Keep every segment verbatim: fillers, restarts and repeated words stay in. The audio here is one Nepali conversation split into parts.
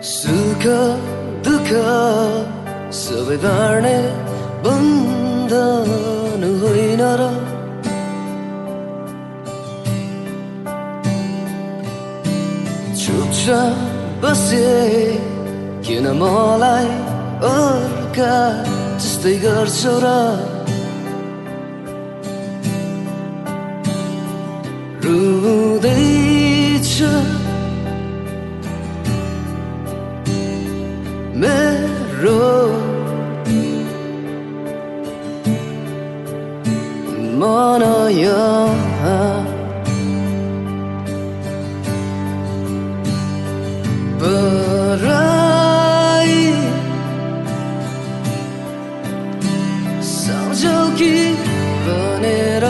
सुख दुःख सबै बाँड्ने बन्धन होइन र चुपचाप बसे किन मलाई अर्का जस्तै गर्छौ र रुँदैछ मेरो मन यहाँ पराई सम्झौ कि भनेर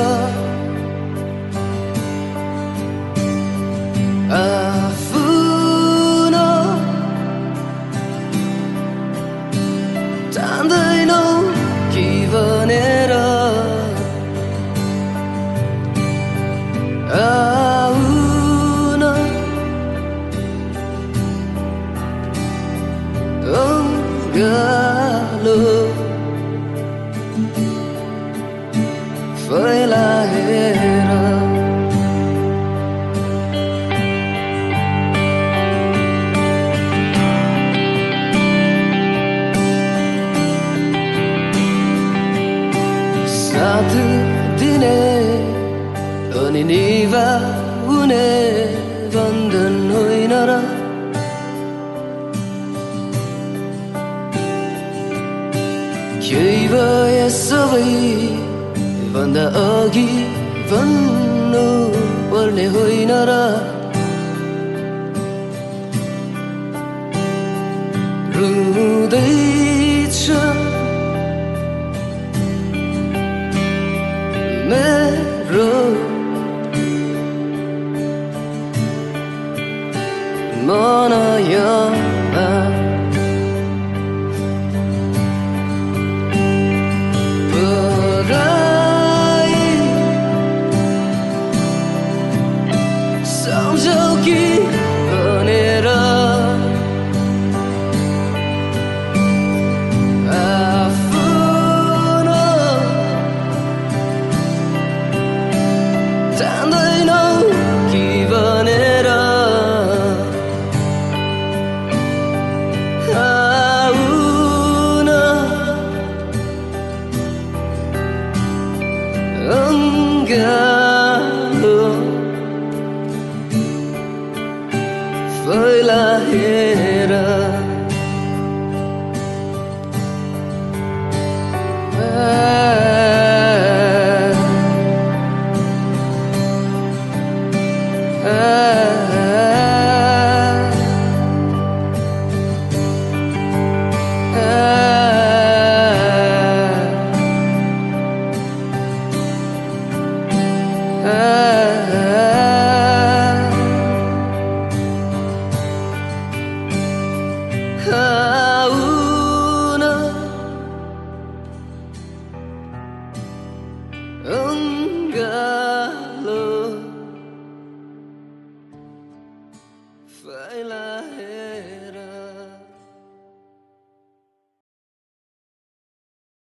आफ्नो जान्दैनौ कि भनेर आउन अङ्गालो फैलाएर साथ दिने अनि निभाउने बन्धन होइन र केही भए सबै भन्दा अघि भन्नु पर्ने होइन र रुँदैछ मेरो मन यहाँ पराई सम्झौ कि भनेर आफ्नो जान्दैनौ कि भनेर आउन अङ्गालो फैलाएर आउन अङ्गालो फैलाएर